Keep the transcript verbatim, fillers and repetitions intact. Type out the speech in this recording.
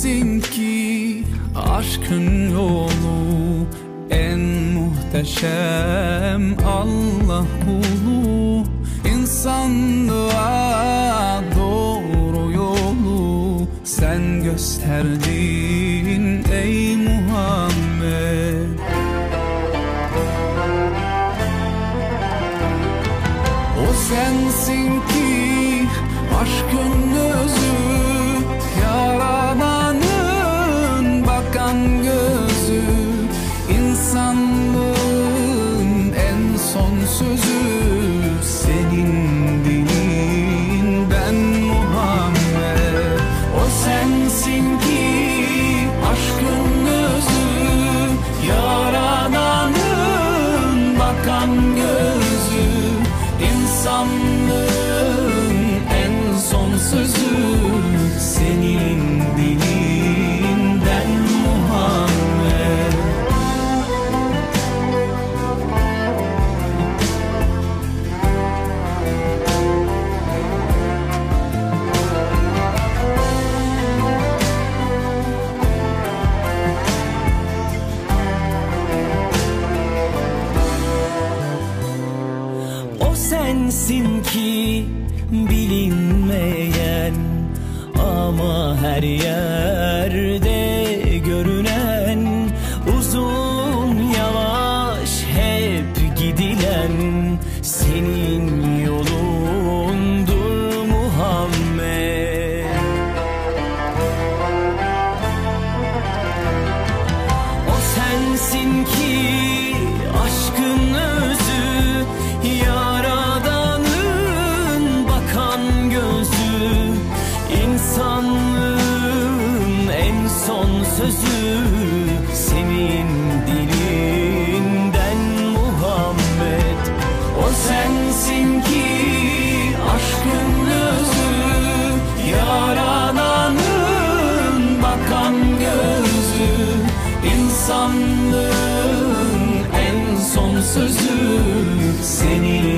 sensin ki aşkın yolu en muhteşem Allah kulu, insanlığa doğru yolu sen gösterdin ey Muhammed. O sensin ki aşkın özü, yaradanın bakan gözü, insanlığın en son sözü senin dilinden Muhammed. O sensin ki aşkın özü, yaradanın bakan gözü, İnsanlığın en son sözü senin dilinden Muhammed. O sensin ki bilinmeyen ama her yerde görünen, uzun yavaş hep gidilen senin yolundur Muhammed. O sensin ki aşkın özü, yaradanın bakan gözü, İnsanlığın en son sözü senin dilinden Muhammed. O sensin ki aşkın özü, yaradanın bakan gözü, İnsanlığın en son sözü senin